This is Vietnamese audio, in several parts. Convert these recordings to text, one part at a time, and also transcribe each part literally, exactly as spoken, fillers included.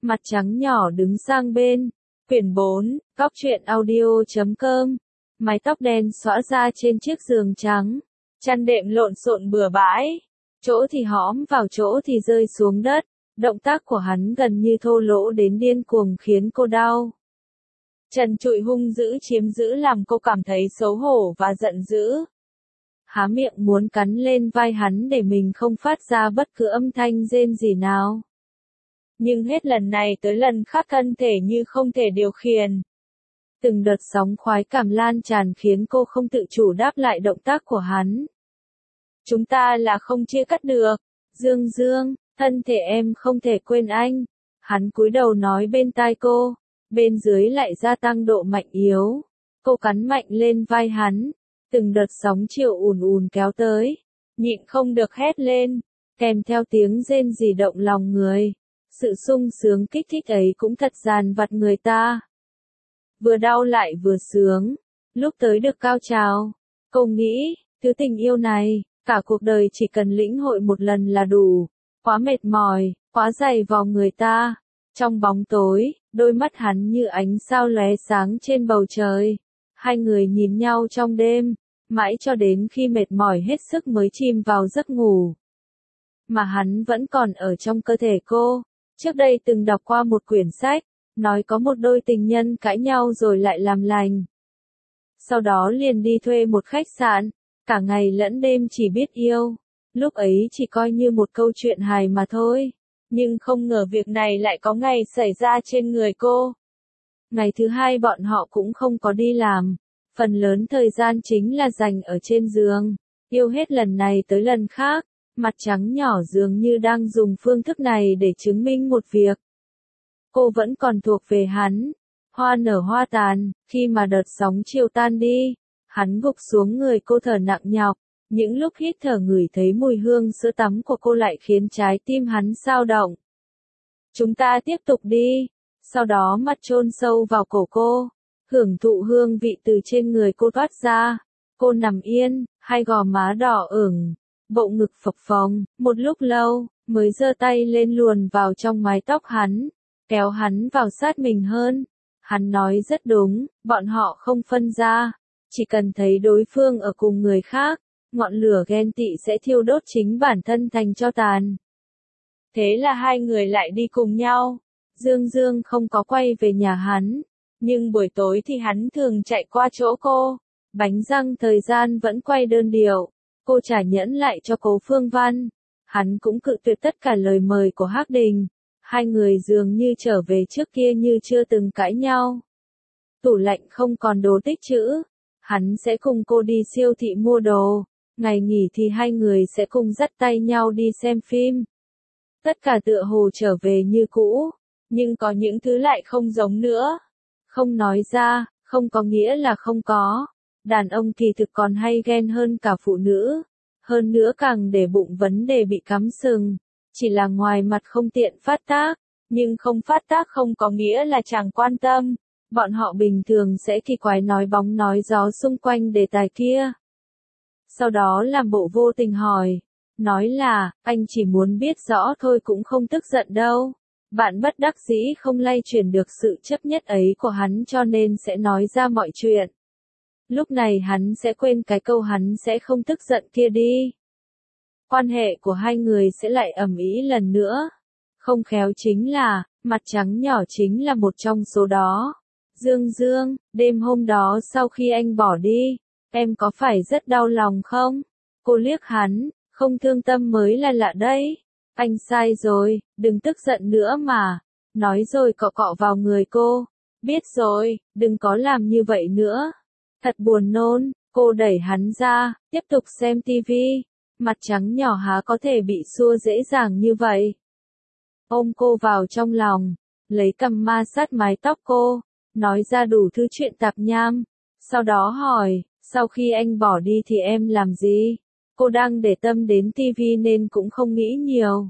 Mặt trắng nhỏ đứng sang bên. Quyển bốn, góc truyện audio chấm com. Mái tóc đen xõa ra trên chiếc giường trắng. Chăn đệm lộn xộn bừa bãi. Chỗ thì hõm vào chỗ thì rơi xuống đất. Động tác của hắn gần như thô lỗ đến điên cuồng khiến cô đau. Trần trụi hung dữ chiếm giữ làm cô cảm thấy xấu hổ và giận dữ. Há miệng muốn cắn lên vai hắn để mình không phát ra bất cứ âm thanh rên gì nào. Nhưng hết lần này tới lần khác thân thể như không thể điều khiển. Từng đợt sóng khoái cảm lan tràn khiến cô không tự chủ đáp lại động tác của hắn. Chúng ta là không chia cắt được. Dương Dương, thân thể em không thể quên anh. Hắn cúi đầu nói bên tai cô. Bên dưới lại gia tăng độ mạnh yếu. Cô cắn mạnh lên vai hắn. Từng đợt sóng chiều ùn ùn kéo tới. Nhịn không được hét lên. Kèm theo tiếng rên rỉ động lòng người. Sự sung sướng kích thích ấy cũng thật dàn vặt người ta. Vừa đau lại vừa sướng. Lúc tới được cao trào. Cô nghĩ, thứ tình yêu này, cả cuộc đời chỉ cần lĩnh hội một lần là đủ. Quá mệt mỏi, quá dày vò người ta. Trong bóng tối, đôi mắt hắn như ánh sao lóe sáng trên bầu trời. Hai người nhìn nhau trong đêm, mãi cho đến khi mệt mỏi hết sức mới chìm vào giấc ngủ. Mà hắn vẫn còn ở trong cơ thể cô. Trước đây từng đọc qua một quyển sách, nói có một đôi tình nhân cãi nhau rồi lại làm lành. Sau đó liền đi thuê một khách sạn, cả ngày lẫn đêm chỉ biết yêu. Lúc ấy chỉ coi như một câu chuyện hài mà thôi. Nhưng không ngờ việc này lại có ngày xảy ra trên người cô. Ngày thứ hai bọn họ cũng không có đi làm. Phần lớn thời gian chính là dành ở trên giường. Yêu hết lần này tới lần khác. Mặt trắng nhỏ dường như đang dùng phương thức này để chứng minh một việc. Cô vẫn còn thuộc về hắn. Hoa nở hoa tàn, khi mà đợt sóng chiều tan đi, hắn gục xuống người cô thở nặng nhọc. Những lúc hít thở ngửi thấy mùi hương sữa tắm của cô lại khiến trái tim hắn xao động. Chúng ta tiếp tục đi. Sau đó mặt chôn sâu vào cổ cô, hưởng thụ hương vị từ trên người cô thoát ra. Cô nằm yên, hai gò má đỏ ửng. Bộ ngực phập phồng, một lúc lâu, mới giơ tay lên luồn vào trong mái tóc hắn, kéo hắn vào sát mình hơn. Hắn nói rất đúng, bọn họ không phân ra, chỉ cần thấy đối phương ở cùng người khác, ngọn lửa ghen tị sẽ thiêu đốt chính bản thân thành tro tàn. Thế là hai người lại đi cùng nhau. Dương Dương không có quay về nhà hắn, nhưng buổi tối thì hắn thường chạy qua chỗ cô. Bánh răng thời gian vẫn quay đơn điệu. Cô trả nhẫn lại cho Cố Phương Văn. Hắn cũng cự tuyệt tất cả lời mời của Hắc Đình. Hai người dường như trở về trước kia như chưa từng cãi nhau. Tủ lạnh không còn đồ tích trữ. Hắn sẽ cùng cô đi siêu thị mua đồ. Ngày nghỉ thì hai người sẽ cùng dắt tay nhau đi xem phim. Tất cả tựa hồ trở về như cũ. Nhưng có những thứ lại không giống nữa. Không nói ra, không có nghĩa là không có. Đàn ông kỳ thực còn hay ghen hơn cả phụ nữ. Hơn nữa càng để bụng vấn đề bị cắm sừng. Chỉ là ngoài mặt không tiện phát tác. Nhưng không phát tác không có nghĩa là chẳng quan tâm. Bọn họ bình thường sẽ kỳ quái nói bóng nói gió xung quanh đề tài kia. Sau đó làm bộ vô tình hỏi. Nói là, anh chỉ muốn biết rõ thôi cũng không tức giận đâu. Bạn bất đắc dĩ không lay chuyển được sự chấp nhất ấy của hắn cho nên sẽ nói ra mọi chuyện. Lúc này hắn sẽ quên cái câu hắn sẽ không tức giận kia đi. Quan hệ của hai người sẽ lại ầm ĩ lần nữa. Không khéo chính là, mặt trắng nhỏ chính là một trong số đó. Dương Dương, đêm hôm đó sau khi anh bỏ đi, em có phải rất đau lòng không? Cô liếc hắn, không thương tâm mới là lạ đấy. Anh sai rồi, đừng tức giận nữa mà. Nói rồi cọ cọ vào người cô. Biết rồi, đừng có làm như vậy nữa. Thật buồn nôn, cô đẩy hắn ra, tiếp tục xem tivi. Mặt trắng nhỏ há có thể bị xua dễ dàng như vậy. Ôm cô vào trong lòng, lấy cằm ma sát mái tóc cô, nói ra đủ thứ chuyện tạp nham. Sau đó hỏi, sau khi anh bỏ đi thì em làm gì? Cô đang để tâm đến tivi nên cũng không nghĩ nhiều.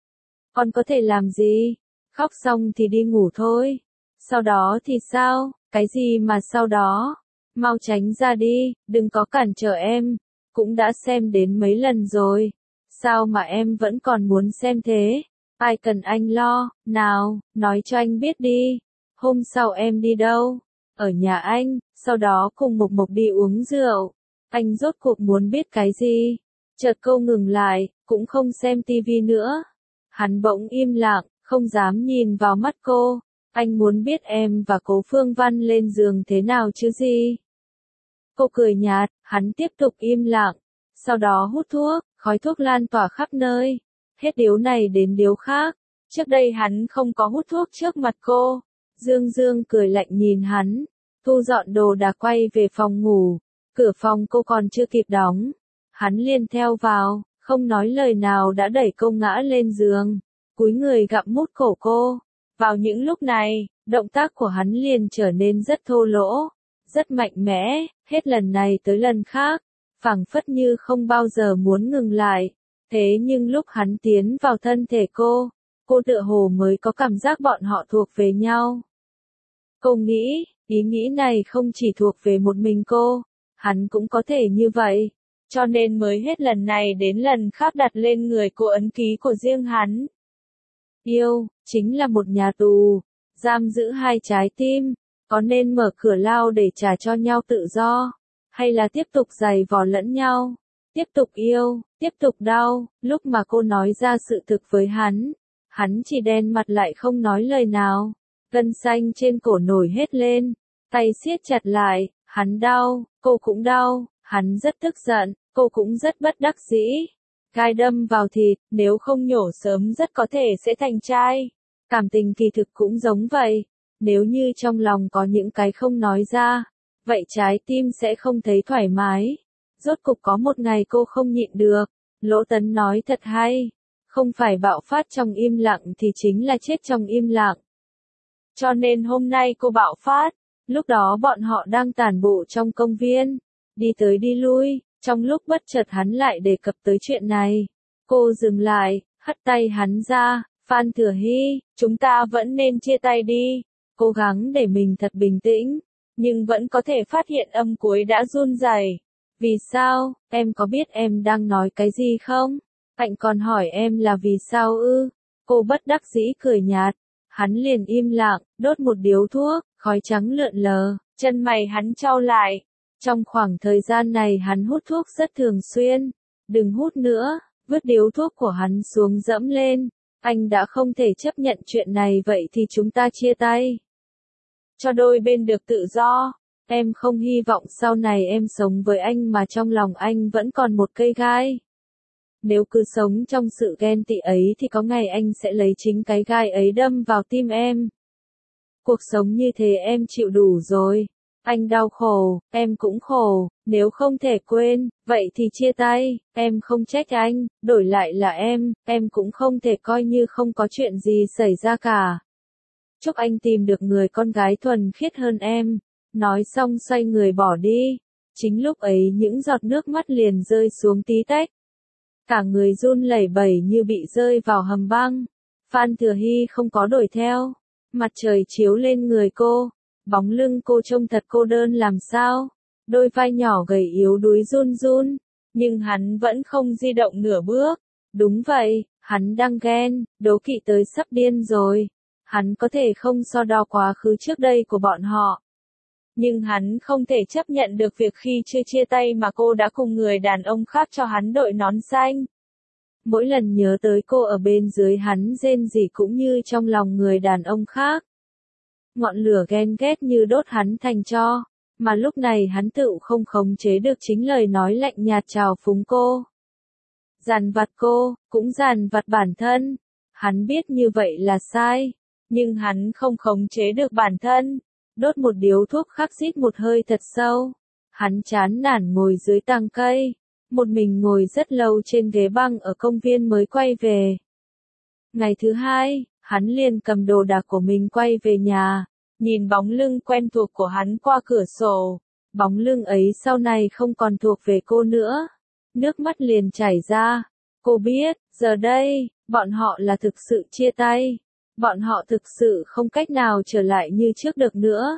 Còn có thể làm gì? Khóc xong thì đi ngủ thôi. Sau đó thì sao? Cái gì mà sau đó? Mau tránh ra đi, đừng có cản trở em. Cũng đã xem đến mấy lần rồi. Sao mà em vẫn còn muốn xem thế? Ai cần anh lo, nào, nói cho anh biết đi. Hôm sau em đi đâu? Ở nhà anh, sau đó cùng Mộc Mộc đi uống rượu. Anh rốt cuộc muốn biết cái gì? Chợt cô ngừng lại, cũng không xem tivi nữa. Hắn bỗng im lặng, không dám nhìn vào mắt cô. Anh muốn biết em và Cố Phương Văn lên giường thế nào chứ gì? Cô cười nhạt, hắn tiếp tục im lặng. Sau đó hút thuốc, khói thuốc lan tỏa khắp nơi. Hết điếu này đến điếu khác. Trước đây hắn không có hút thuốc trước mặt cô. Dương Dương cười lạnh nhìn hắn. Thu dọn đồ đạc quay về phòng ngủ. Cửa phòng cô còn chưa kịp đóng. Hắn liền theo vào, không nói lời nào đã đẩy cô ngã lên giường. Cúi người gặm mút cổ cô. Vào những lúc này, động tác của hắn liền trở nên rất thô lỗ, rất mạnh mẽ, hết lần này tới lần khác, phảng phất như không bao giờ muốn ngừng lại. Thế nhưng lúc hắn tiến vào thân thể cô, cô tựa hồ mới có cảm giác bọn họ thuộc về nhau. Cô nghĩ, ý nghĩ này không chỉ thuộc về một mình cô, hắn cũng có thể như vậy, cho nên mới hết lần này đến lần khác đặt lên người cô ấn ký của riêng hắn. Yêu, chính là một nhà tù, giam giữ hai trái tim, có nên mở cửa lao để trả cho nhau tự do, hay là tiếp tục giày vò lẫn nhau, tiếp tục yêu, tiếp tục đau. Lúc mà cô nói ra sự thực với hắn, hắn chỉ đen mặt lại không nói lời nào, gân xanh trên cổ nổi hết lên, tay siết chặt lại, hắn đau, cô cũng đau, hắn rất tức giận, cô cũng rất bất đắc dĩ. Gai đâm vào thịt, nếu không nhổ sớm rất có thể sẽ thành trai. Cảm tình kỳ thực cũng giống vậy, nếu như trong lòng có những cái không nói ra, vậy trái tim sẽ không thấy thoải mái. Rốt cục có một ngày cô không nhịn được, Lỗ Tấn nói thật hay, không phải bạo phát trong im lặng thì chính là chết trong im lặng. Cho nên hôm nay cô bạo phát, lúc đó bọn họ đang tản bộ trong công viên, đi tới đi lui. Trong lúc bất chợt hắn lại đề cập tới chuyện này, cô dừng lại, hất tay hắn ra. Phan Thừa Hy, chúng ta vẫn nên chia tay đi. Cố gắng để mình thật bình tĩnh, nhưng vẫn có thể phát hiện âm cuối đã run rẩy. Vì sao, em có biết em đang nói cái gì không? Anh còn hỏi em là vì sao ư? Cô bất đắc dĩ cười nhạt. Hắn liền im lặng, đốt một điếu thuốc, khói trắng lượn lờ, chân mày hắn chau lại. Trong khoảng thời gian này hắn hút thuốc rất thường xuyên. Đừng hút nữa, vứt điếu thuốc của hắn xuống dẫm lên. Anh đã không thể chấp nhận chuyện này, vậy thì chúng ta chia tay. Cho đôi bên được tự do. Em không hy vọng sau này em sống với anh mà trong lòng anh vẫn còn một cây gai. Nếu cứ sống trong sự ghen tị ấy thì có ngày anh sẽ lấy chính cái gai ấy đâm vào tim em. Cuộc sống như thế em chịu đủ rồi. Anh đau khổ, em cũng khổ, nếu không thể quên, vậy thì chia tay. Em không trách anh, đổi lại là em, em cũng không thể coi như không có chuyện gì xảy ra cả. Chúc anh tìm được người con gái thuần khiết hơn em. Nói xong xoay người bỏ đi. Chính lúc ấy những giọt nước mắt liền rơi xuống tí tách. Cả người run lẩy bẩy như bị rơi vào hầm băng. Phan Thừa Hy không có đuổi theo. Mặt trời chiếu lên người cô. Bóng lưng cô trông thật cô đơn làm sao. Đôi vai nhỏ gầy yếu đuối run run. Nhưng hắn vẫn không di động nửa bước. Đúng vậy, hắn đang ghen, đố kỵ tới sắp điên rồi. Hắn có thể không so đo quá khứ trước đây của bọn họ. Nhưng hắn không thể chấp nhận được việc khi chưa chia tay mà cô đã cùng người đàn ông khác cho hắn đội nón xanh. Mỗi lần nhớ tới cô ở bên dưới hắn rên rỉ cũng như trong lòng người đàn ông khác. Ngọn lửa ghen ghét như đốt hắn thành tro, mà lúc này hắn tự không khống chế được chính lời nói lạnh nhạt trào phúng cô. Dằn vặt cô, cũng dằn vặt bản thân. Hắn biết như vậy là sai, nhưng hắn không khống chế được bản thân. Đốt một điếu thuốc khắc rít một hơi thật sâu. Hắn chán nản ngồi dưới tàng cây, một mình ngồi rất lâu trên ghế băng ở công viên mới quay về. Ngày thứ hai, hắn liền cầm đồ đạc của mình quay về nhà, nhìn bóng lưng quen thuộc của hắn qua cửa sổ. Bóng lưng ấy sau này không còn thuộc về cô nữa. Nước mắt liền chảy ra. Cô biết, giờ đây, bọn họ là thực sự chia tay. Bọn họ thực sự không cách nào trở lại như trước được nữa.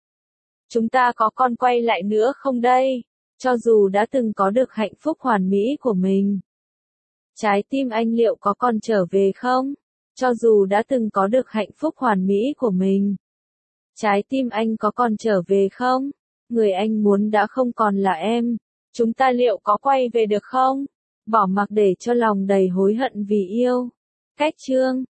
Chúng ta có còn quay lại nữa không đây? Cho dù đã từng có được hạnh phúc hoàn mỹ của mình. Trái tim anh liệu có còn trở về không? cho dù đã từng có được hạnh phúc hoàn mỹ của mình. Trái tim anh có còn trở về không? Người anh muốn đã không còn là em. Chúng ta liệu có quay về được không? Bỏ mặc để cho lòng đầy hối hận vì yêu. Cách chương